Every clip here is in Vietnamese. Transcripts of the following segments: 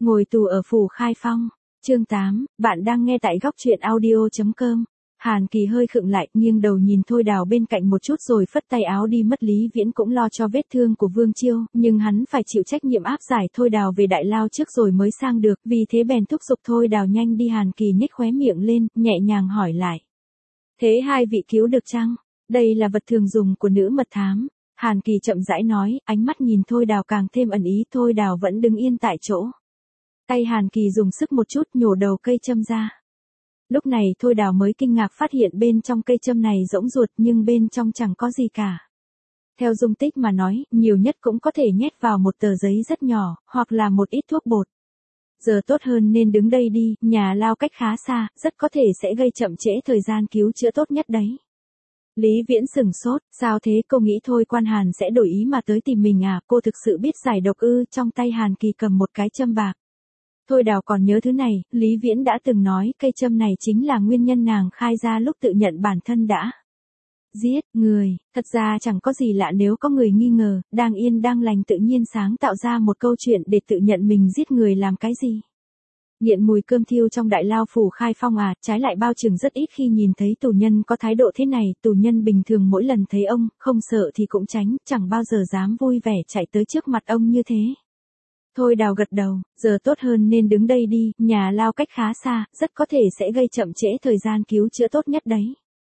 Ngồi tù ở phủ Khai Phong. Chương 8, bạn đang nghe tại góc truyện audio.com. Hàn Kỳ hơi khựng lại, nghiêng đầu nhìn Thôi Đào bên cạnh một chút rồi phất tay áo đi mất. Lý Viễn cũng lo cho vết thương của Vương Chiêu, nhưng hắn phải chịu trách nhiệm áp giải Thôi Đào về Đại Lao trước rồi mới sang được, vì thế bèn thúc giục Thôi Đào nhanh đi. Hàn Kỳ nhếch khóe miệng lên, nhẹ nhàng hỏi lại. Thế hai vị cứu được chăng? Đây là vật thường dùng của nữ mật thám. Hàn Kỳ chậm rãi nói, ánh mắt nhìn Thôi Đào càng thêm ẩn ý. Thôi Đào vẫn đứng yên tại chỗ. Tay Hàn Kỳ dùng sức một chút nhổ đầu cây châm ra. Lúc này Thôi Đào mới kinh ngạc phát hiện bên trong cây châm này rỗng ruột nhưng bên trong chẳng có gì cả. Theo dung tích mà nói, nhiều nhất cũng có thể nhét vào một tờ giấy rất nhỏ, hoặc là một ít thuốc bột. Giờ tốt hơn nên đứng đây đi, nhà lao cách khá xa, rất có thể sẽ gây chậm trễ thời gian cứu chữa tốt nhất đấy. Lý Viễn sửng sốt, sao thế, cô nghĩ Thôi Quan Hàn sẽ đổi ý mà tới tìm mình à, cô thực sự biết giải độc ư? Trong tay Hàn Kỳ cầm một cái châm bạc. Thôi Đào còn nhớ thứ này, Lý Viễn đã từng nói cây châm này chính là nguyên nhân nàng khai ra lúc tự nhận bản thân đã giết người. Thật ra chẳng có gì lạ nếu có người nghi ngờ, đang yên đang lành tự nhiên sáng tạo ra một câu chuyện để tự nhận mình giết người làm cái gì. Nghiện mùi cơm thiêu trong Đại Lao phủ Khai Phong à, trái lại Bao Trừng rất ít khi nhìn thấy tù nhân có thái độ thế này. Tù nhân bình thường mỗi lần thấy ông, không sợ thì cũng tránh, chẳng bao giờ dám vui vẻ chạy tới trước mặt ông như thế. Thôi Đào gật đầu, giờ tốt hơn nên đứng đây đi, nhà lao cách khá xa, rất có thể sẽ gây chậm trễ thời gian cứu chữa tốt nhất đấy.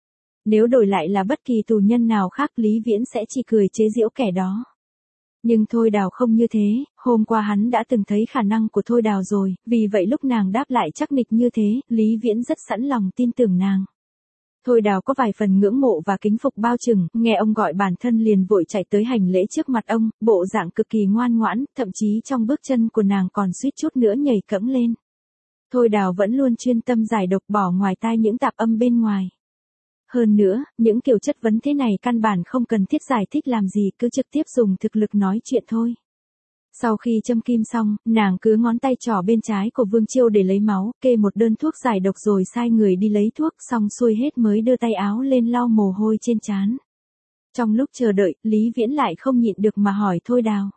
Nếu đổi lại là bất kỳ tù nhân nào khác, Lý Viễn sẽ chỉ cười chế giễu kẻ đó. Nhưng Thôi Đào không như thế, hôm qua hắn đã từng thấy khả năng của Thôi Đào rồi, vì vậy lúc nàng đáp lại chắc nịch như thế, Lý Viễn rất sẵn lòng tin tưởng nàng. Thôi Đào có vài phần ngưỡng mộ và kính phục Bao Trừng, nghe ông gọi bản thân liền vội chạy tới hành lễ trước mặt ông, bộ dạng cực kỳ ngoan ngoãn, thậm chí trong bước chân của nàng còn suýt chút nữa nhảy cẫng lên. Thôi Đào vẫn luôn chuyên tâm giải độc, bỏ ngoài tai những tạp âm bên ngoài. Hơn nữa, những kiểu chất vấn thế này căn bản không cần thiết giải thích làm gì, cứ trực tiếp dùng thực lực nói chuyện thôi. Sau khi châm kim xong, nàng cứ ngón tay trỏ bên trái của Vương Chiêu để lấy máu, kê một đơn thuốc giải độc rồi sai người đi lấy thuốc, xong xuôi hết mới đưa tay áo lên lau mồ hôi trên trán. Trong lúc chờ đợi, Lý Viễn lại không nhịn được mà hỏi Thôi Đào.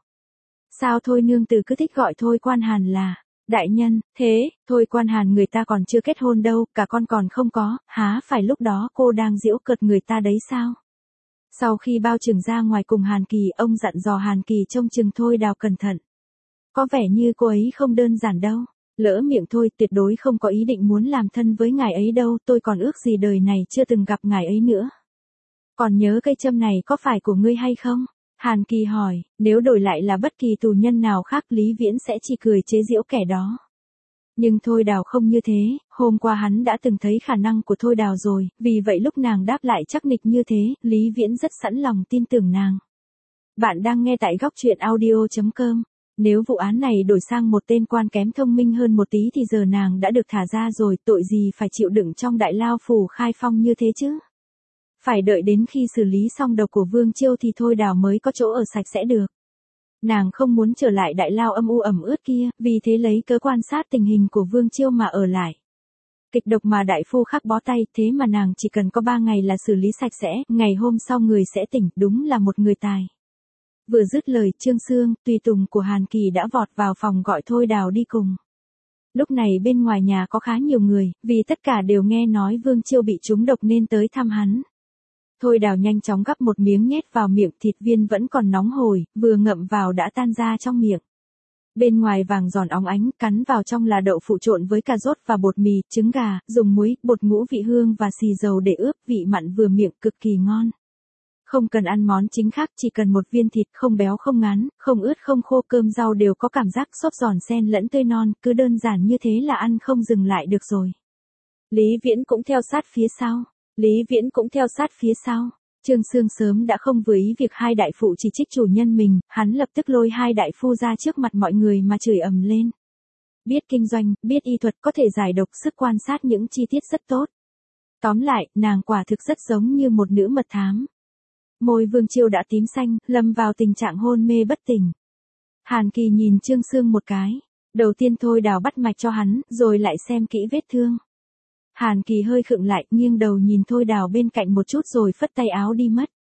Sao Thôi nương tử cứ thích gọi Thôi Quan Hàn là đại nhân, thế, Thôi Quan Hàn người ta còn chưa kết hôn đâu, cả con còn không có, há phải lúc đó cô đang giễu cợt người ta đấy sao? Sau khi Bao Trừng ra ngoài cùng Hàn Kỳ, ông dặn dò Hàn Kỳ trông chừng Thôi Đào cẩn thận. Có vẻ như cô ấy không đơn giản đâu. Lỡ miệng thôi, tuyệt đối không có ý định muốn làm thân với ngài ấy đâu, tôi còn ước gì đời này chưa từng gặp ngài ấy nữa. Còn nhớ cây châm này có phải của ngươi hay không? Hàn Kỳ hỏi, nếu đổi lại là bất kỳ tù nhân nào khác, Lý Viễn sẽ chỉ cười chế giễu kẻ đó. Nhưng Thôi Đào không như thế, hôm qua hắn đã từng thấy khả năng của Thôi Đào rồi, vì vậy lúc nàng đáp lại chắc nịch như thế, Lý Viễn rất sẵn lòng tin tưởng nàng. Bạn đang nghe tại góc truyện audio.com. Nếu vụ án này đổi sang một tên quan kém thông minh hơn một tí thì giờ nàng đã được thả ra rồi, tội gì phải chịu đựng trong Đại Lao phủ Khai Phong như thế chứ. Phải đợi đến khi xử lý xong độc của Vương Chiêu thì Thôi Đào mới có chỗ ở sạch sẽ được. Nàng không muốn trở lại Đại Lao âm u ẩm ướt kia, vì thế lấy cớ quan sát tình hình của Vương Chiêu mà ở lại. Kịch độc mà đại phu khắc bó tay, thế mà nàng chỉ cần có 3 ngày là xử lý sạch sẽ, ngày hôm sau người sẽ tỉnh, đúng là một người tài. Vừa dứt lời, Trương Sương, tùy tùng của Hàn Kỳ đã vọt vào phòng gọi Thôi Đào đi cùng. Lúc này bên ngoài nhà có khá nhiều người, vì tất cả đều nghe nói Vương Chiêu bị trúng độc nên tới thăm hắn. Thôi Đào nhanh chóng gắp một miếng nhét vào miệng, thịt viên vẫn còn nóng hổi, vừa ngậm vào đã tan ra trong miệng. Bên ngoài vàng giòn óng ánh, cắn vào trong là đậu phụ trộn với cà rốt và bột mì, trứng gà, dùng muối, bột ngũ vị hương và xì dầu để ướp, vị mặn vừa miệng, cực kỳ ngon. Không cần ăn món chính khác, chỉ cần một viên thịt, không béo không ngán, không ướt không khô, cơm rau đều có cảm giác xốp giòn xen lẫn tươi non, cứ đơn giản như thế là ăn không dừng lại được rồi. Lý Viễn cũng theo sát phía sau. Trương Sương sớm đã không vừa ý việc hai đại phụ chỉ trích chủ nhân mình, hắn lập tức lôi hai đại phu ra trước mặt mọi người mà chửi ầm lên. Biết kinh doanh, biết y thuật, có thể giải độc, sức quan sát những chi tiết rất tốt. Tóm lại, nàng quả thực rất giống như một nữ mật thám. Môi Vương Chiêu đã tím xanh, lâm vào tình trạng hôn mê bất tỉnh. Hàn Kỳ nhìn Trương Sương một cái. Đầu tiên Thôi Đào bắt mạch cho hắn, rồi lại xem kỹ vết thương. Hàn Kỳ hơi khựng lại, nghiêng đầu nhìn Thôi Đào bên cạnh một chút rồi phất tay áo đi mất.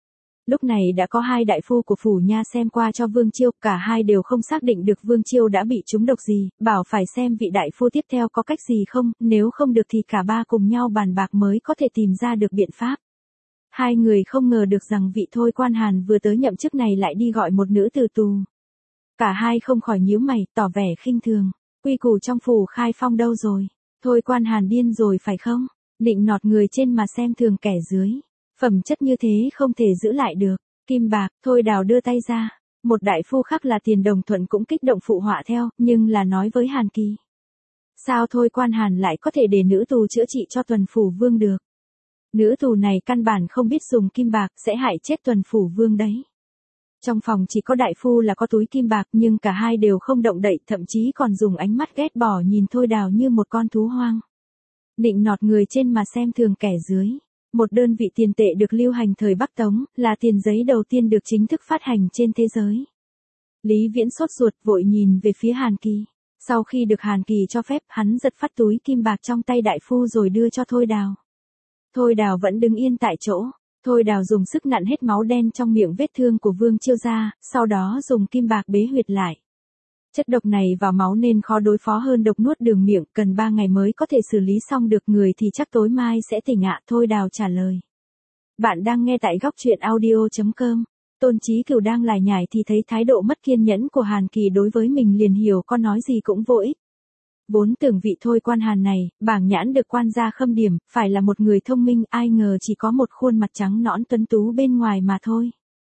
Lúc này đã có hai đại phu của phủ nha xem qua cho Vương Chiêu, cả hai đều không xác định được Vương Chiêu đã bị trúng độc gì, bảo phải xem vị đại phu tiếp theo có cách gì không, nếu không được thì cả ba cùng nhau bàn bạc mới có thể tìm ra được biện pháp. Hai người không ngờ được rằng vị Thôi Quan Hàn vừa tới nhậm chức này lại đi gọi một nữ từ tù. Cả hai không khỏi nhíu mày, tỏ vẻ khinh thường. Quy củ trong phủ Khai Phong đâu rồi? Thôi Quan Hàn điên rồi phải không? Nịnh nọt người trên mà xem thường kẻ dưới. Phẩm chất như thế không thể giữ lại được. Kim bạc, Thôi Đào đưa tay ra. Một đại phu khác là Tiền Đồng Thuận cũng kích động phụ họa theo, nhưng là nói với Hàn Kỳ. Sao Thôi Quan Hàn lại có thể để nữ tù chữa trị cho Tuần Phủ Vương được? Nữ tù này căn bản không biết dùng kim bạc, sẽ hại chết Tuần Phủ Vương đấy. Trong phòng chỉ có đại phu là có túi kim bạc, nhưng cả hai đều không động đậy, thậm chí còn dùng ánh mắt ghét bỏ nhìn Thôi Đào như một con thú hoang. Nịnh nọt người trên mà xem thường kẻ dưới. Một đơn vị tiền tệ được lưu hành thời Bắc Tống, là tiền giấy đầu tiên được chính thức phát hành trên thế giới. Lý Viễn sốt ruột vội nhìn về phía Hàn Kỳ. Sau khi được Hàn Kỳ cho phép, hắn giật phát túi kim bạc trong tay đại phu rồi đưa cho Thôi Đào. Thôi Đào vẫn đứng yên tại chỗ. Thôi Đào dùng sức nặn hết máu đen trong miệng vết thương của Vương Chiêu ra, sau đó dùng kim bạc bế huyệt lại. Chất độc này vào máu nên khó đối phó hơn độc nuốt đường miệng, cần 3 ngày mới có thể xử lý xong được, người thì chắc tối mai sẽ tỉnh ạ. Thôi Đào trả lời. Bạn đang nghe tại góc truyện audio.com. Tôn Chí Cửu đang lải nhải thì thấy thái độ mất kiên nhẫn của Hàn Kỳ đối với mình liền hiểu con nói gì cũng vô ích. Vốn tưởng vị Thôi Quan Hàn này, bảng nhãn được quan gia khâm điểm, phải là một người thông minh, ai ngờ chỉ có một khuôn mặt trắng nõn tuấn tú bên ngoài mà thôi.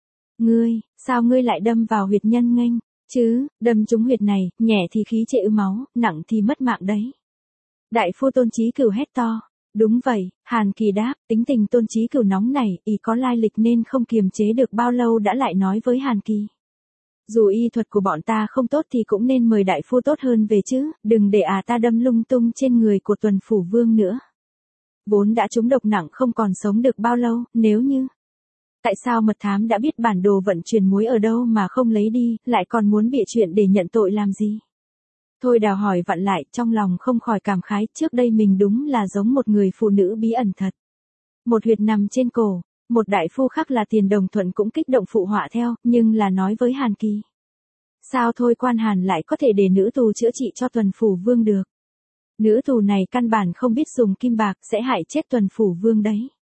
Sao ngươi lại đâm vào huyệt nhân nghênh, chứ, đâm trúng huyệt này, nhẹ thì khí trệ máu, nặng thì mất mạng đấy. Đại phu Tôn Chí Cửu hét to. Đúng vậy, Hàn Kỳ đáp, tính tình Tôn Chí Cửu nóng nảy, y có lai lịch nên không kiềm chế được bao lâu đã lại nói với Hàn Kỳ. Dù y thuật của bọn ta không tốt thì cũng nên mời đại phu tốt hơn về chứ, đừng để ta đâm lung tung trên người của Tuần Phủ Vương nữa. Vốn đã trúng độc nặng không còn sống được bao lâu, nếu như... Tại sao mật thám đã biết bản đồ vận chuyển muối ở đâu mà không lấy đi, lại còn muốn bịa chuyện để nhận tội làm gì? Thôi Đào hỏi vặn lại, trong lòng không khỏi cảm khái, trước đây mình đúng là giống một người phụ nữ bí ẩn thật. Một huyệt nằm trên cổ, một đại phu khác là Tiền Đồng Thuận cũng kích động phụ họa theo, nhưng là nói với Hàn Kỳ. Sao Thôi Quan Hàn lại có thể để nữ tù chữa trị cho Tuần Phủ Vương được? Nữ tù này căn bản không biết dùng kim bạc, sẽ hại chết Tuần Phủ Vương đấy.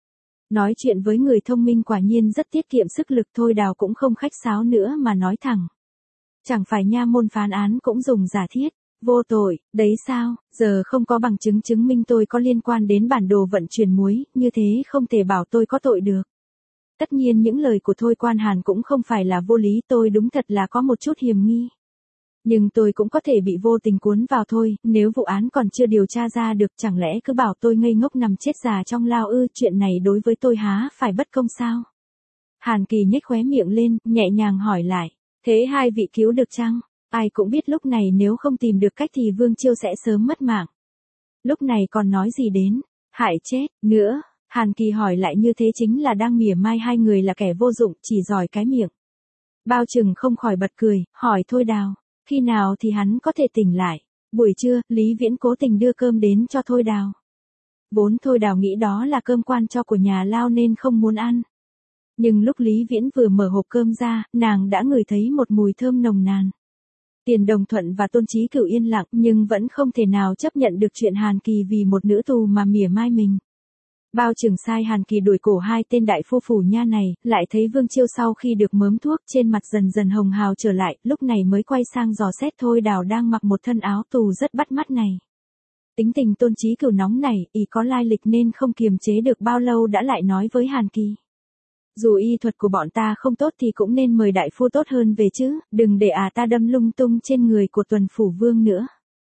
Nói chuyện với người thông minh quả nhiên rất tiết kiệm sức lực. Thôi Đào cũng không khách sáo nữa mà nói thẳng. Chẳng phải nha môn phán án cũng dùng giả thiết, vô tội, đấy sao, giờ không có bằng chứng chứng minh tôi có liên quan đến bản đồ vận chuyển muối, như thế không thể bảo tôi có tội được. Tất nhiên những lời của Thôi Quan Hàn cũng không phải là vô lý, tôi đúng thật là có một chút hiềm nghi. Nhưng tôi cũng có thể bị vô tình cuốn vào thôi, nếu vụ án còn chưa điều tra ra được, chẳng lẽ cứ bảo tôi ngây ngốc nằm chết già trong lao ư, chuyện này đối với tôi há phải bất công sao? Hàn Kỳ nhếch khóe miệng lên, nhẹ nhàng hỏi lại, thế hai vị cứu được chăng? Ai cũng biết lúc này nếu không tìm được cách thì Vương Chiêu sẽ sớm mất mạng. Lúc này còn nói gì đến, hại chết, nữa, Hàn Kỳ hỏi lại như thế chính là đang mỉa mai hai người là kẻ vô dụng, chỉ giỏi cái miệng. Bao Trừng không khỏi bật cười, hỏi Thôi Đào, khi nào thì hắn có thể tỉnh lại? Buổi trưa, Lý Viễn cố tình đưa cơm đến cho Thôi Đào. Vốn Thôi Đào nghĩ đó là cơm quan cho của nhà Lao nên không muốn ăn. Nhưng lúc Lý Viễn vừa mở hộp cơm ra, nàng đã ngửi thấy một mùi thơm nồng nàn. Tiền Đồng Thuận và Tôn Chí Cửu yên lặng nhưng vẫn không thể nào chấp nhận được chuyện Hàn Kỳ vì một nữ tù mà mỉa mai mình. Bao Trừng sai Hàn Kỳ đuổi cổ hai tên đại phu phủ nha này, lại thấy Vương Chiêu sau khi được mớm thuốc trên mặt dần dần hồng hào trở lại, lúc này mới quay sang dò xét Thôi Đào đang mặc một thân áo tù rất bắt mắt này. Tính tình Tôn Chí Cửu nóng nảy, y có lai lịch nên không kiềm chế được bao lâu đã lại nói với Hàn Kỳ. Dù y thuật của bọn ta không tốt thì cũng nên mời đại phu tốt hơn về chứ, đừng để ta đâm lung tung trên người của Tuần Phủ Vương nữa.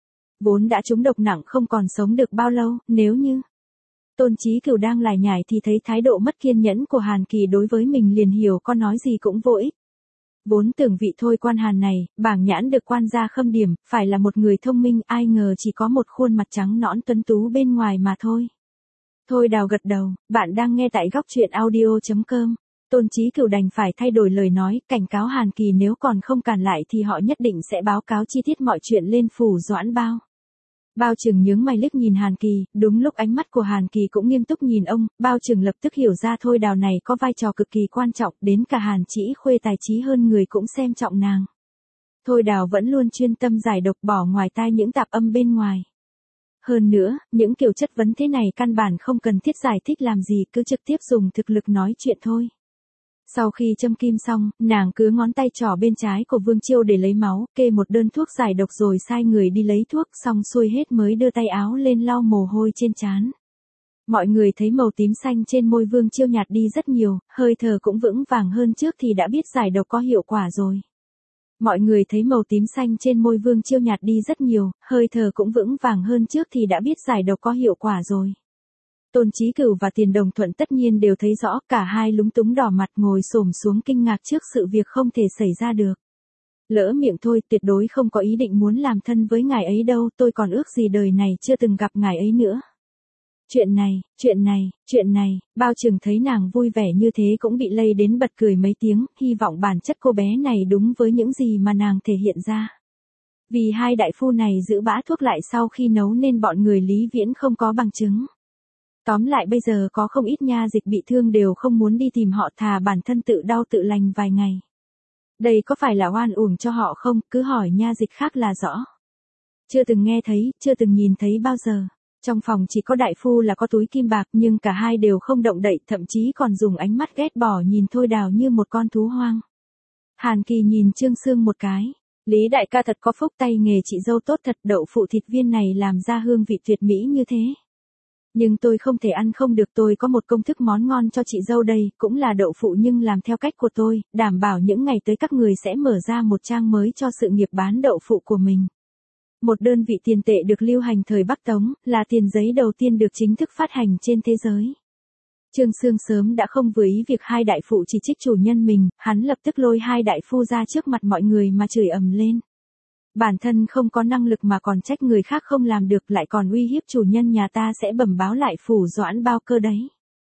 Vốn đã trúng độc nặng không còn sống được bao lâu, nếu như... Tôn Chí Cửu đang lải nhải thì thấy thái độ mất kiên nhẫn của Hàn Kỳ đối với mình liền hiểu con nói gì cũng vô ích. Vốn tưởng vị Thôi Quan Hàn này, bảng nhãn được quan gia khâm điểm, phải là một người thông minh, ai ngờ chỉ có một khuôn mặt trắng nõn tuấn tú bên ngoài mà thôi. Thôi Đào gật đầu, bạn đang nghe tại góc truyện audio.com. Tôn Chí Cửu đành phải thay đổi lời nói, cảnh cáo Hàn Kỳ nếu còn không cản lại thì họ nhất định sẽ báo cáo chi tiết mọi chuyện lên phủ Doãn Bao. Bao Trừng nhướng mày liếc nhìn Hàn Kỳ, đúng lúc ánh mắt của Hàn Kỳ cũng nghiêm túc nhìn ông, Bao Trừng lập tức hiểu ra Thôi Đào này có vai trò cực kỳ quan trọng, đến cả Hàn Chỉ Khuê tài trí hơn người cũng xem trọng nàng. Thôi Đào vẫn luôn chuyên tâm giải độc bỏ ngoài tai những tạp âm bên ngoài. Hơn nữa, những kiểu chất vấn thế này căn bản không cần thiết giải thích làm gì, cứ trực tiếp dùng thực lực nói chuyện thôi. Sau khi châm kim xong, nàng cứ ngón tay trỏ bên trái của Vương Chiêu để lấy máu, kê một đơn thuốc giải độc rồi sai người đi lấy thuốc, xong xuôi hết mới đưa tay áo lên lau mồ hôi trên trán. Mọi người thấy màu tím xanh trên môi Vương Chiêu nhạt đi rất nhiều, hơi thở cũng vững vàng hơn trước thì đã biết giải độc có hiệu quả rồi. Mọi người thấy màu tím xanh trên môi Vương Chiêu nhạt đi rất nhiều, hơi thở cũng vững vàng hơn trước thì đã biết giải độc có hiệu quả rồi. Tôn Chí Cửu và Tiền Đồng Thuận tất nhiên đều thấy rõ, cả hai lúng túng đỏ mặt ngồi xổm xuống kinh ngạc trước sự việc không thể xảy ra được. Lỡ miệng thôi, tuyệt đối không có ý định muốn làm thân với ngài ấy đâu, tôi còn ước gì đời này chưa từng gặp ngài ấy nữa. Chuyện này, Bao Trừng thấy nàng vui vẻ như thế cũng bị lây đến bật cười mấy tiếng, hy vọng bản chất cô bé này đúng với những gì mà nàng thể hiện ra. Vì hai đại phu này giữ bã thuốc lại sau khi nấu nên bọn người Lý Viễn không có bằng chứng. Tóm lại bây giờ có không ít nha dịch bị thương đều không muốn đi tìm họ, thà bản thân tự đau tự lành vài ngày. Đây có phải là oan uổng cho họ không, cứ hỏi nha dịch khác là rõ. Chưa từng nghe thấy, chưa từng nhìn thấy bao giờ. Trong phòng chỉ có đại phu là có túi kim bạc nhưng cả hai đều không động đậy, thậm chí còn dùng ánh mắt ghét bỏ nhìn Thôi Đào như một con thú hoang. Hàn Kỳ nhìn Trương Sương một cái. Lý đại ca thật có phúc, tay nghề chị dâu tốt thật, đậu phụ thịt viên này làm ra hương vị tuyệt mỹ như thế. Nhưng tôi không thể ăn không được, tôi có một công thức món ngon cho chị dâu đây, cũng là đậu phụ nhưng làm theo cách của tôi, đảm bảo những ngày tới các người sẽ mở ra một trang mới cho sự nghiệp bán đậu phụ của mình. Một đơn vị tiền tệ được lưu hành thời Bắc Tống, là tiền giấy đầu tiên được chính thức phát hành trên thế giới. Trương Sương sớm đã không vừa ý việc hai đại phụ chỉ trích chủ nhân mình, hắn lập tức lôi hai đại phu ra trước mặt mọi người mà chửi ầm lên. Bản thân không có năng lực mà còn trách người khác không làm được, lại còn uy hiếp chủ nhân nhà ta sẽ bẩm báo lại phủ Doãn Bao Cơ đấy.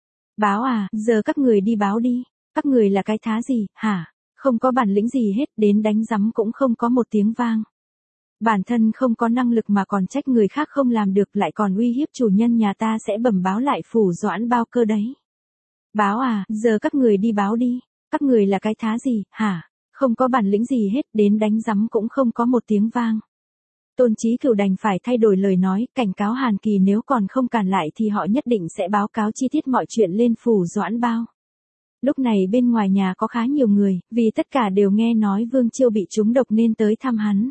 Báo à, giờ các người đi báo đi, các người là cái thá gì, hả? Không có bản lĩnh gì hết, đến đánh rắm cũng không có một tiếng vang. Bản thân không có năng lực mà còn trách người khác không làm được, lại còn uy hiếp chủ nhân nhà ta sẽ bẩm báo lại phủ Doãn Bao Cơ đấy. Báo à, giờ các người đi báo đi, các người là cái thá gì, hả? Không có bản lĩnh gì hết, đến đánh rắm cũng không có một tiếng vang. Tôn Chí Cửu đành phải thay đổi lời nói, cảnh cáo Hàn Kỳ nếu còn không cản lại thì họ nhất định sẽ báo cáo chi tiết mọi chuyện lên phủ Doãn Bao. Lúc này bên ngoài nhà có khá nhiều người, vì tất cả đều nghe nói Vương Chiêu bị trúng độc nên tới thăm hắn.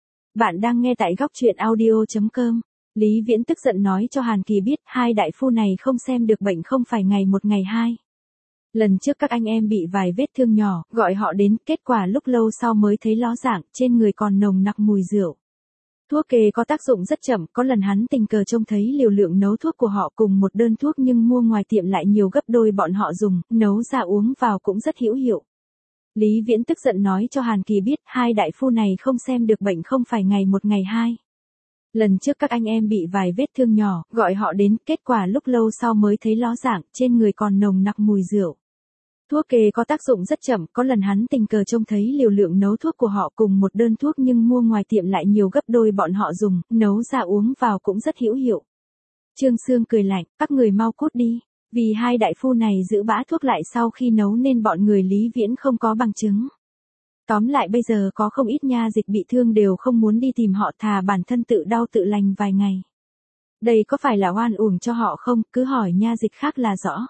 Bạn đang nghe tại góc truyện audio.com. Lý Viễn tức giận nói cho Hàn Kỳ biết hai đại phu này không xem được bệnh không phải ngày một ngày hai. Lần trước các anh em bị vài vết thương nhỏ, gọi họ đến, kết quả lúc lâu sau mới thấy ló dạng, trên người còn nồng nặc mùi rượu. Thuốc kê có tác dụng rất chậm, có lần hắn tình cờ trông thấy liều lượng nấu thuốc của họ cùng một đơn thuốc nhưng mua ngoài tiệm lại nhiều gấp đôi bọn họ dùng, nấu ra uống vào cũng rất hữu hiệu. Lý Viễn tức giận nói cho Hàn Kỳ biết hai đại phu này không xem được bệnh không phải ngày một ngày hai. Lần trước các anh em bị vài vết thương nhỏ, gọi họ đến, kết quả lúc lâu sau mới thấy ló dạng, trên người còn nồng nặc mùi rượu. Thuốc kê có tác dụng rất chậm, có lần hắn tình cờ trông thấy liều lượng nấu thuốc của họ cùng một đơn thuốc nhưng mua ngoài tiệm lại nhiều gấp đôi bọn họ dùng, nấu ra uống vào cũng rất hữu hiệu. Trương Sương cười lạnh, các người mau cút đi, vì hai đại phu này giữ bã thuốc lại sau khi nấu nên bọn người Lý Viễn không có bằng chứng. Tóm lại bây giờ có không ít nha dịch bị thương đều không muốn đi tìm họ, thà bản thân tự đau tự lành vài ngày. Đây có phải là oan uổng cho họ không, cứ hỏi nha dịch khác là rõ.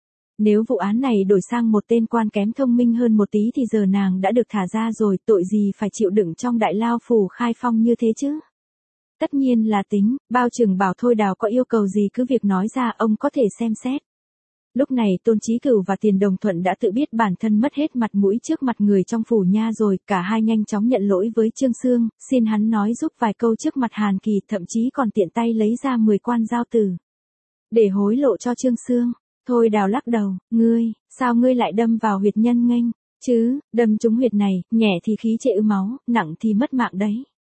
Nếu vụ án này đổi sang một tên quan kém thông minh hơn một tí thì giờ nàng đã được thả ra rồi, tội gì phải chịu đựng trong đại lao phủ Khai Phong như thế chứ. Tất nhiên là tính, Bao Trừng bảo Thôi Đào có yêu cầu gì cứ việc nói ra, ông có thể xem xét. Lúc này Tôn Chí Cửu và Tiền Đồng Thuận đã tự biết bản thân mất hết mặt mũi trước mặt người trong phủ nha rồi, cả hai nhanh chóng nhận lỗi với Trương Sương, xin hắn nói giúp vài câu trước mặt Hàn Kỳ, thậm chí còn tiện tay lấy ra 10 quan giao tử để hối lộ cho Trương Sương. Thôi Đào lắc đầu, sao ngươi lại đâm vào huyệt nhân nghênh, chứ, đâm trúng huyệt này, nhẹ thì khí trệ ứ máu, nặng thì mất mạng đấy.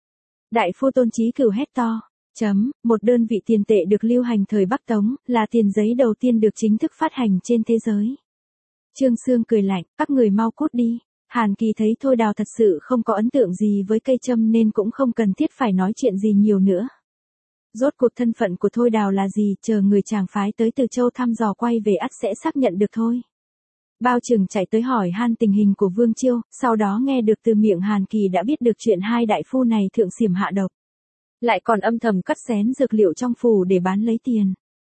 Đại phu Tôn Chí Cửu hét to. Một đơn vị tiền tệ được lưu hành thời Bắc Tống, là tiền giấy đầu tiên được chính thức phát hành trên thế giới. Trương Sương cười lạnh, các người mau cút đi. Hàn Kỳ thấy Thôi Đào thật sự không có ấn tượng gì với cây châm nên cũng không cần thiết phải nói chuyện gì nhiều nữa. Rốt cuộc thân phận của Thôi Đào là gì, chờ người chàng phái tới Từ Châu thăm dò quay về ắt sẽ xác nhận được thôi. Bao Trừng chạy tới hỏi han tình hình của Vương Chiêu, sau đó nghe được từ miệng Hàn Kỳ đã biết được chuyện hai đại phu này thượng xiểm hạ độc. Lại còn âm thầm cắt xén dược liệu trong phủ để bán lấy tiền.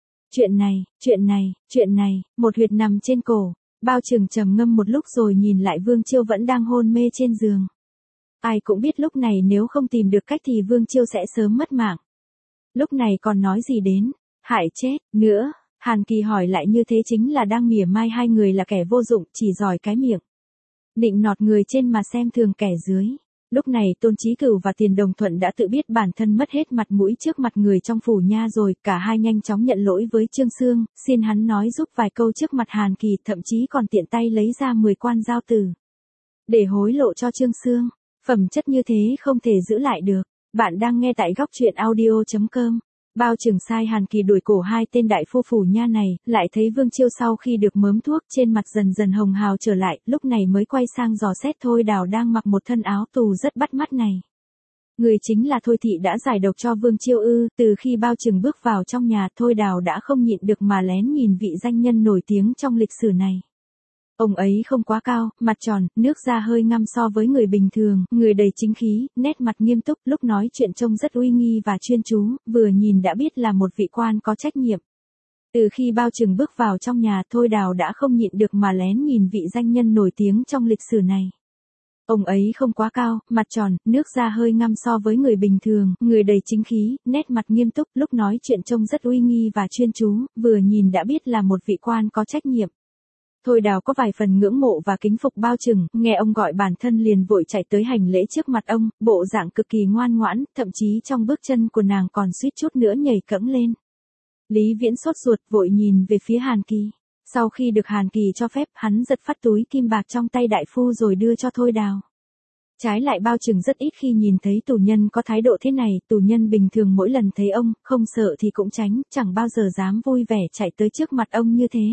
Chuyện này, một huyệt nằm trên cổ. Bao Trừng trầm ngâm một lúc rồi nhìn lại Vương Chiêu vẫn đang hôn mê trên giường. Ai cũng biết lúc này nếu không tìm được cách thì Vương Chiêu sẽ sớm mất mạng. Lúc này còn nói gì đến hại chết nữa. Hàn Kỳ hỏi lại như thế chính là đang mỉa mai hai người là kẻ vô dụng, chỉ giỏi cái miệng. Nịnh nọt người trên mà xem thường kẻ dưới. Lúc này Tôn Chí Cửu và Tiền Đồng Thuận đã tự biết bản thân mất hết mặt mũi trước mặt người trong phủ nha rồi, cả hai nhanh chóng nhận lỗi với Trương Xương, xin hắn nói giúp vài câu trước mặt Hàn Kỳ, thậm chí còn tiện tay lấy ra 10 quan giao tử để hối lộ cho Trương Xương. Phẩm chất như thế không thể giữ lại được. Bạn đang nghe tại góc truyện audio.com. Bao Trừng sai Hàn Kỳ đuổi cổ hai tên đại phu phủ nha này, lại thấy Vương Chiêu sau khi được mớm thuốc trên mặt dần dần hồng hào trở lại, lúc này mới quay sang dò xét Thôi Đào đang mặc một thân áo tù rất bắt mắt này. Người chính là Thôi Thị đã giải độc cho Vương Chiêu ư? Từ khi Bao Trừng bước vào trong nhà, Thôi Đào đã không nhịn được mà lén nhìn vị danh nhân nổi tiếng trong lịch sử này. Ông ấy không quá cao, mặt tròn, nước da hơi ngăm so với người bình thường, người đầy chính khí, nét mặt nghiêm túc, lúc nói chuyện trông rất uy nghi và chuyên chú, vừa nhìn đã biết là một vị quan có trách nhiệm. Từ khi Bao Trừng bước vào trong nhà, Thôi Đào đã không nhịn được mà lén nhìn vị danh nhân nổi tiếng trong lịch sử này. Ông ấy không quá cao, mặt tròn, nước da hơi ngăm so với người bình thường, người đầy chính khí, nét mặt nghiêm túc, lúc nói chuyện trông rất uy nghi và chuyên chú, vừa nhìn đã biết là một vị quan có trách nhiệm. Thôi Đào có vài phần ngưỡng mộ và kính phục Bao Trừng, nghe ông gọi bản thân liền vội chạy tới hành lễ trước mặt ông, bộ dạng cực kỳ ngoan ngoãn, thậm chí trong bước chân của nàng còn suýt chút nữa nhảy cẫng lên. Lý Viễn sốt ruột vội nhìn về phía Hàn Kỳ. Sau khi được Hàn Kỳ cho phép, hắn giật phát túi kim bạc trong tay đại phu rồi đưa cho Thôi Đào. Trái lại Bao Trừng rất ít khi nhìn thấy tù nhân có thái độ thế này, tù nhân bình thường mỗi lần thấy ông, không sợ thì cũng tránh, chẳng bao giờ dám vui vẻ chạy tới trước mặt ông như thế.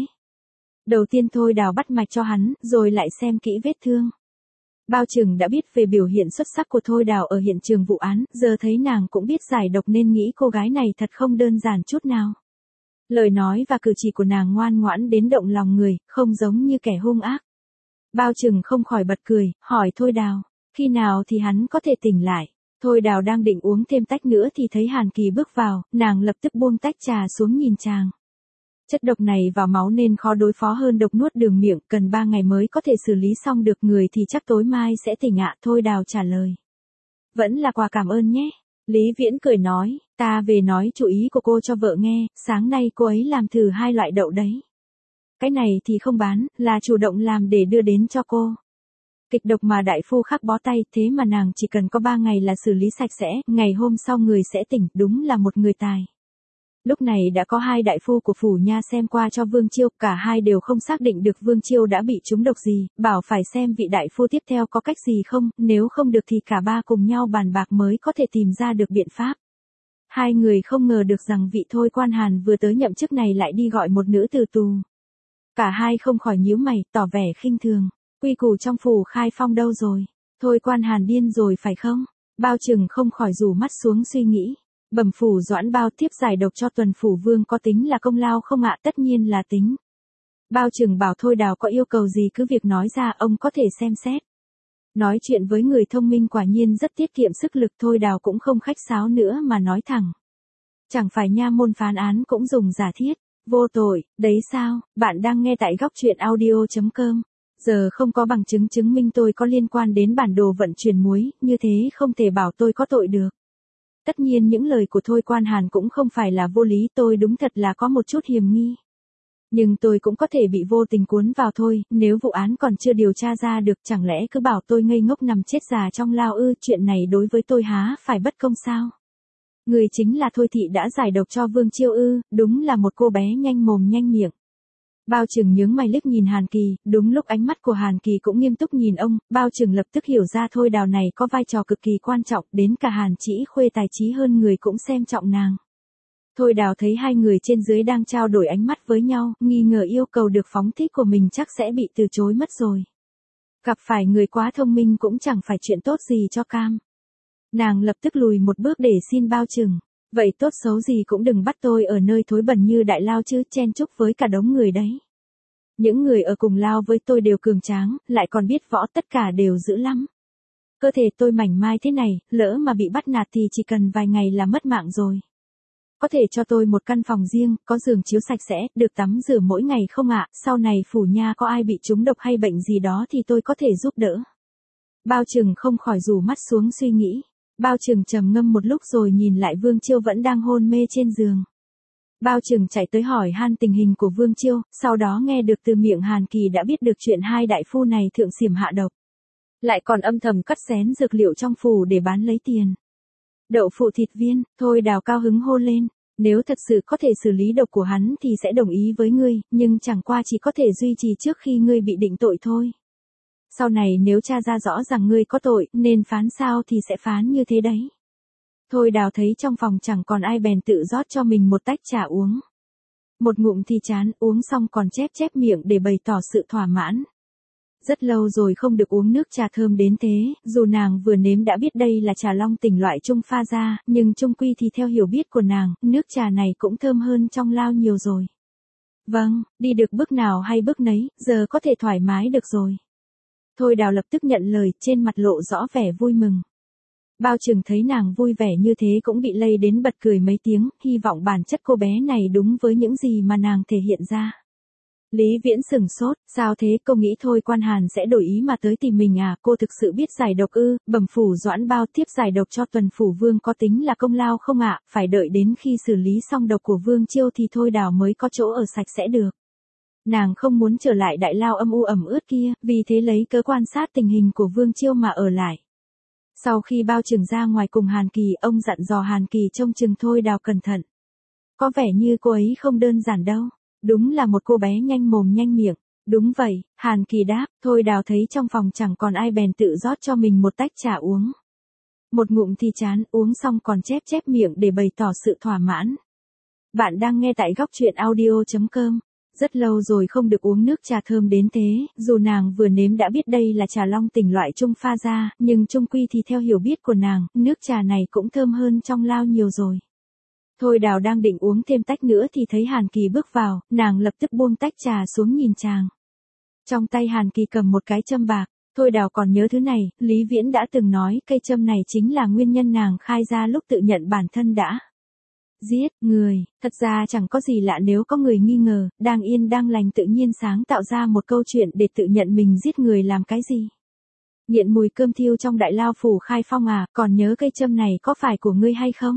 Đầu tiên Thôi Đào bắt mạch cho hắn, rồi lại xem kỹ vết thương. Bao Trừng đã biết về biểu hiện xuất sắc của Thôi Đào ở hiện trường vụ án, giờ thấy nàng cũng biết giải độc nên nghĩ cô gái này thật không đơn giản chút nào. Lời nói và cử chỉ của nàng ngoan ngoãn đến động lòng người, không giống như kẻ hung ác. Bao Trừng không khỏi bật cười, hỏi Thôi Đào, khi nào thì hắn có thể tỉnh lại? Thôi Đào đang định uống thêm tách nữa thì thấy Hàn Kỳ bước vào, nàng lập tức buông tách trà xuống nhìn chàng. Chất độc này vào máu nên khó đối phó hơn độc nuốt đường miệng, cần 3 ngày mới có thể xử lý xong được, người thì chắc tối mai sẽ tỉnh ạ. Thôi Đào trả lời. Vẫn là quà cảm ơn nhé. Lý Viễn cười nói, ta về nói chủ ý của cô cho vợ nghe, sáng nay cô ấy làm thử 2 loại đậu đấy. Cái này thì không bán, là chủ động làm để đưa đến cho cô. Kịch độc mà đại phu khắc bó tay, thế mà nàng chỉ cần có 3 ngày là xử lý sạch sẽ, ngày hôm sau người sẽ tỉnh, đúng là một người tài. Lúc này đã có 2 đại phu của phủ nha xem qua cho Vương Chiêu, cả hai đều không xác định được Vương Chiêu đã bị trúng độc gì, bảo phải xem vị đại phu tiếp theo có cách gì không, nếu không được thì cả ba cùng nhau bàn bạc mới có thể tìm ra được biện pháp. Hai người không ngờ được rằng vị Thôi Quan Hàn vừa tới nhậm chức này lại đi gọi một nữ từ tù. Cả hai không khỏi nhíu mày, tỏ vẻ khinh thường. Quy củ trong phủ Khai Phong đâu rồi? Thôi Quan Hàn điên rồi phải không? Bao Trừng không khỏi rủ mắt xuống suy nghĩ. Bẩm phủ Doãn Bao, tiếp giải độc cho Tuần phủ vương có tính là công lao không ạ? Tất nhiên là tính. Bao Trừng bảo Thôi Đào có yêu cầu gì cứ việc nói ra, ông có thể xem xét. Nói chuyện với người thông minh quả nhiên rất tiết kiệm sức lực. Thôi Đào cũng không khách sáo nữa mà nói thẳng. Chẳng phải nha môn phán án cũng dùng giả thiết, vô tội, đấy sao? Bạn đang nghe tại góc truyện audio.com. Giờ không có bằng chứng chứng minh tôi có liên quan đến bản đồ vận chuyển muối, như thế không thể bảo tôi có tội được. Tất nhiên những lời của Thôi Quan Hàn cũng không phải là vô lý, tôi đúng thật là có một chút hiềm nghi. Nhưng tôi cũng có thể bị vô tình cuốn vào thôi, nếu vụ án còn chưa điều tra ra được chẳng lẽ cứ bảo tôi ngây ngốc nằm chết già trong lao ư, chuyện này đối với tôi há phải bất công sao? Người chính là Thôi Thị đã giải độc cho Vương Chiêu ư, đúng là một cô bé nhanh mồm nhanh miệng. Bao Trừng nhướng mày liếc nhìn Hàn Kỳ, đúng lúc ánh mắt của Hàn Kỳ cũng nghiêm túc nhìn ông, Bao Trừng lập tức hiểu ra Thôi Đào này có vai trò cực kỳ quan trọng, đến cả Hàn Chỉ Khuê tài trí hơn người cũng xem trọng nàng. Thôi Đào thấy hai người trên dưới đang trao đổi ánh mắt với nhau, nghi ngờ yêu cầu được phóng thích của mình chắc sẽ bị từ chối mất rồi. Gặp phải người quá thông minh cũng chẳng phải chuyện tốt gì cho cam. Nàng lập tức lùi một bước để xin Bao Trừng. Vậy tốt xấu gì cũng đừng bắt tôi ở nơi thối bẩn như đại lao chứ, chen chúc với cả đống người đấy. Những người ở cùng lao với tôi đều cường tráng, lại còn biết võ, tất cả đều dữ lắm. Cơ thể tôi mảnh mai thế này, lỡ mà bị bắt nạt thì chỉ cần vài ngày là mất mạng rồi. Có thể cho tôi một căn phòng riêng, có giường chiếu sạch sẽ, được tắm rửa mỗi ngày không ạ? Sau này phủ nha có ai bị trúng độc hay bệnh gì đó thì tôi có thể giúp đỡ. Bao Trừng không khỏi rủ mắt xuống suy nghĩ. Bao Trừng trầm ngâm một lúc rồi nhìn lại Vương Chiêu vẫn đang hôn mê trên giường. Bao Trừng chạy tới hỏi han tình hình của Vương Chiêu, sau đó nghe được từ miệng Hàn Kỳ đã biết được chuyện hai đại phu này thượng xiểm hạ độc. Lại còn âm thầm cắt xén dược liệu trong phủ để bán lấy tiền. Đậu phụ thịt viên, Thôi Đào cao hứng hôn lên. Nếu thật sự có thể xử lý độc của hắn thì sẽ đồng ý với ngươi, nhưng chẳng qua chỉ có thể duy trì trước khi ngươi bị định tội thôi. Sau này nếu tra ra rõ rằng ngươi có tội, nên phán sao thì sẽ phán như thế đấy. Thôi Đào thấy trong phòng chẳng còn ai bèn tự rót cho mình một tách trà uống. Một ngụm thì chán, uống xong còn chép chép miệng để bày tỏ sự thỏa mãn. Rất lâu rồi không được uống nước trà thơm đến thế, dù nàng vừa nếm đã biết đây là trà long tỉnh loại trung pha ra, nhưng chung quy thì theo hiểu biết của nàng, nước trà này cũng thơm hơn trong lao nhiều rồi. Vâng, đi được bước nào hay bước nấy, giờ có thể thoải mái được rồi. Thôi Đào lập tức nhận lời, trên mặt lộ rõ vẻ vui mừng. Bao Trừng thấy nàng vui vẻ như thế cũng bị lây đến bật cười mấy tiếng, hy vọng bản chất cô bé này đúng với những gì mà nàng thể hiện ra. Lý Viễn sừng sốt, sao thế, cô nghĩ thôi Quan Hàn sẽ đổi ý mà tới tìm mình à, cô thực sự biết giải độc ư? Bẩm phủ Doãn Bao tiếp giải độc cho Tuần phủ Vương có tính là công lao không ạ? Phải đợi đến khi xử lý xong độc của Vương Chiêu thì Thôi Đào mới có chỗ ở sạch sẽ được. Nàng không muốn trở lại đại lao âm u ẩm ướt kia, vì thế lấy cớ quan sát tình hình của Vương Chiêu mà ở lại. Sau khi Bao Trừng ra ngoài cùng Hàn Kỳ, ông dặn dò Hàn Kỳ trông chừng Thôi Đào cẩn thận. Có vẻ như cô ấy không đơn giản đâu. Đúng là một cô bé nhanh mồm nhanh miệng. Đúng vậy, Hàn Kỳ đáp. Thôi Đào thấy trong phòng chẳng còn ai bèn tự rót cho mình một tách trà uống. Một ngụm thì chán, uống xong còn chép chép miệng để bày tỏ sự thỏa mãn. Bạn đang nghe tại góc truyện audio.com. Rất lâu rồi không được uống nước trà thơm đến thế, dù nàng vừa nếm đã biết đây là trà long tỉnh loại trung pha ra, nhưng chung quy thì theo hiểu biết của nàng, nước trà này cũng thơm hơn trong lao nhiều rồi. Thôi Đào đang định uống thêm tách nữa thì thấy Hàn Kỳ bước vào, nàng lập tức buông tách trà xuống nhìn chàng. Trong tay Hàn Kỳ cầm một cái châm bạc. Thôi Đào còn nhớ thứ này, Lý Viễn đã từng nói cây châm này chính là nguyên nhân nàng khai ra lúc tự nhận bản thân đã giết người. Thật ra chẳng có gì lạ nếu có người nghi ngờ, đang yên đang lành tự nhiên sáng tạo ra một câu chuyện để tự nhận mình giết người làm cái gì. Nghiện mùi cơm thiêu trong đại lao phủ Khai Phong à, còn nhớ cây châm này có phải của ngươi hay không?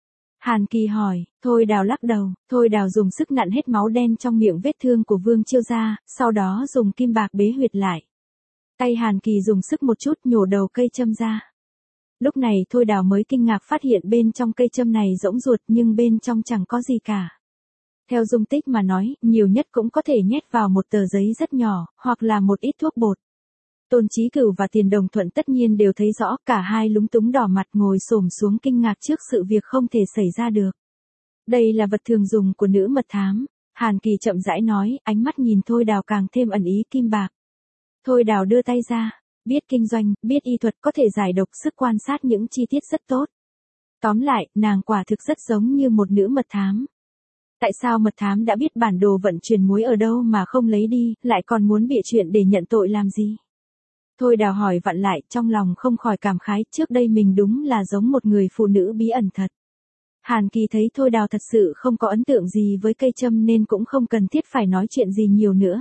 Hàn Kỳ hỏi. Thôi Đào lắc đầu. Thôi Đào dùng sức nặn hết máu đen trong miệng vết thương của Vương Chiêu ra, sau đó dùng kim bạc bế huyệt lại. Tay Hàn Kỳ dùng sức một chút nhổ đầu cây châm ra. Lúc này Thôi Đào mới kinh ngạc phát hiện bên trong cây châm này rỗng ruột nhưng bên trong chẳng có gì cả. Theo dung tích mà nói, nhiều nhất cũng có thể nhét vào một tờ giấy rất nhỏ, hoặc là một ít thuốc bột. Tôn Chí Cửu và Tiền Đồng Thuận tất nhiên đều thấy rõ, cả hai lúng túng đỏ mặt ngồi xổm xuống kinh ngạc trước sự việc không thể xảy ra được. Đây là vật thường dùng của nữ mật thám. Hàn Kỳ chậm rãi nói, ánh mắt nhìn Thôi Đào càng thêm ẩn ý kim bạc. Thôi Đào đưa tay ra. Biết kinh doanh, biết y thuật, có thể giải độc, sức quan sát những chi tiết rất tốt. Tóm lại, nàng quả thực rất giống như một nữ mật thám. Tại sao mật thám đã biết bản đồ vận chuyển muối ở đâu mà không lấy đi, lại còn muốn bịa chuyện để nhận tội làm gì? Thôi Đào hỏi vặn lại, trong lòng không khỏi cảm khái, trước đây mình đúng là giống một người phụ nữ bí ẩn thật. Hàn Kỳ thấy Thôi Đào thật sự không có ấn tượng gì với cây châm nên cũng không cần thiết phải nói chuyện gì nhiều nữa.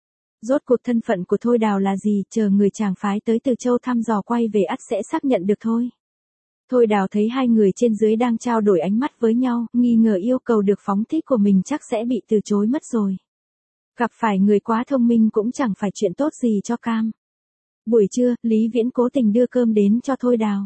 Rốt cuộc thân phận của Thôi Đào là gì, chờ người chàng phái tới Từ Châu thăm dò quay về ắt sẽ xác nhận được thôi. Thôi Đào thấy hai người trên dưới đang trao đổi ánh mắt với nhau, nghi ngờ yêu cầu được phóng thích của mình chắc sẽ bị từ chối mất rồi. Gặp phải người quá thông minh cũng chẳng phải chuyện tốt gì cho cam. Buổi trưa, Lý Viễn cố tình đưa cơm đến cho Thôi Đào.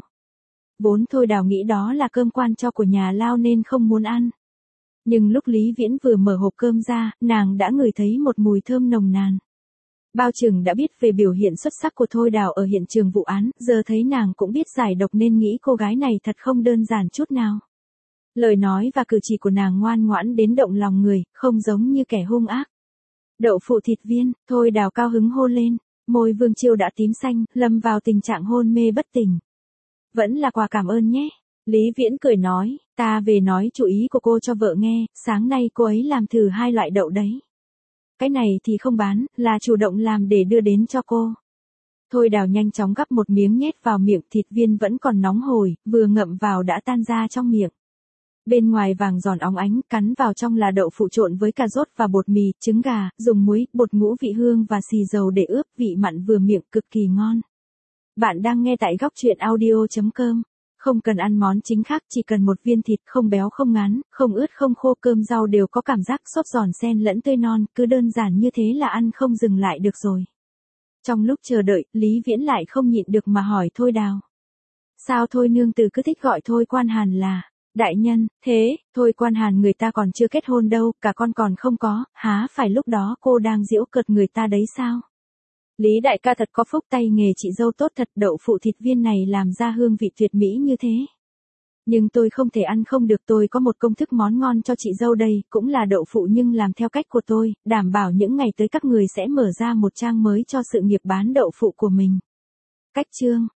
Vốn Thôi Đào nghĩ đó là cơm quan cho của nhà lao nên không muốn ăn. Nhưng lúc Lý Viễn vừa mở hộp cơm ra, nàng đã ngửi thấy một mùi thơm nồng nàn. Bao Trừng đã biết về biểu hiện xuất sắc của Thôi Đào ở hiện trường vụ án, giờ thấy nàng cũng biết giải độc nên nghĩ cô gái này thật không đơn giản chút nào. Lời nói và cử chỉ của nàng ngoan ngoãn đến động lòng người, không giống như kẻ hung ác. Đậu phụ thịt viên, Thôi Đào cao hứng hôn lên, môi Vương Chiêu đã tím xanh, lâm vào tình trạng hôn mê bất tỉnh. Vẫn là quà cảm ơn nhé. Lý Viễn cười nói, Ta về nói chú ý của cô cho vợ nghe, sáng nay cô ấy làm thử 2 loại đậu đấy. Cái này thì không bán, là chủ động làm để đưa đến cho cô. Thôi Đào nhanh chóng gắp một miếng nhét vào miệng, thịt viên vẫn còn nóng hổi, vừa ngậm vào đã tan ra trong miệng. Bên ngoài vàng giòn óng ánh, cắn vào trong là đậu phụ trộn với cà rốt và bột mì, trứng gà, dùng muối, bột ngũ vị hương và xì dầu để ướp, vị mặn vừa miệng, cực kỳ ngon. Bạn đang nghe tại góc truyện audio.com. Không cần ăn món chính khác, chỉ cần một viên thịt không béo không ngán, không ướt không khô, cơm rau đều có cảm giác xốp giòn xen lẫn tươi non, cứ đơn giản như thế là ăn không dừng lại được rồi. Trong lúc chờ đợi, Lý Viễn lại không nhịn được mà hỏi Thôi Đào. Sao Thôi nương tử cứ thích gọi Thôi Quan Hàn là đại nhân, thế, Thôi Quan Hàn người ta còn chưa kết hôn đâu, cả con còn không có, há phải lúc đó cô đang giễu cợt người ta đấy sao? Lý đại ca thật có phúc, tay nghề chị dâu tốt thật, đậu phụ thịt viên này làm ra hương vị tuyệt mỹ như thế. Nhưng tôi không thể ăn không được, tôi có một công thức món ngon cho chị dâu đây, cũng là đậu phụ nhưng làm theo cách của tôi, đảm bảo những ngày tới các người sẽ mở ra một trang mới cho sự nghiệp bán đậu phụ của mình. Cách chương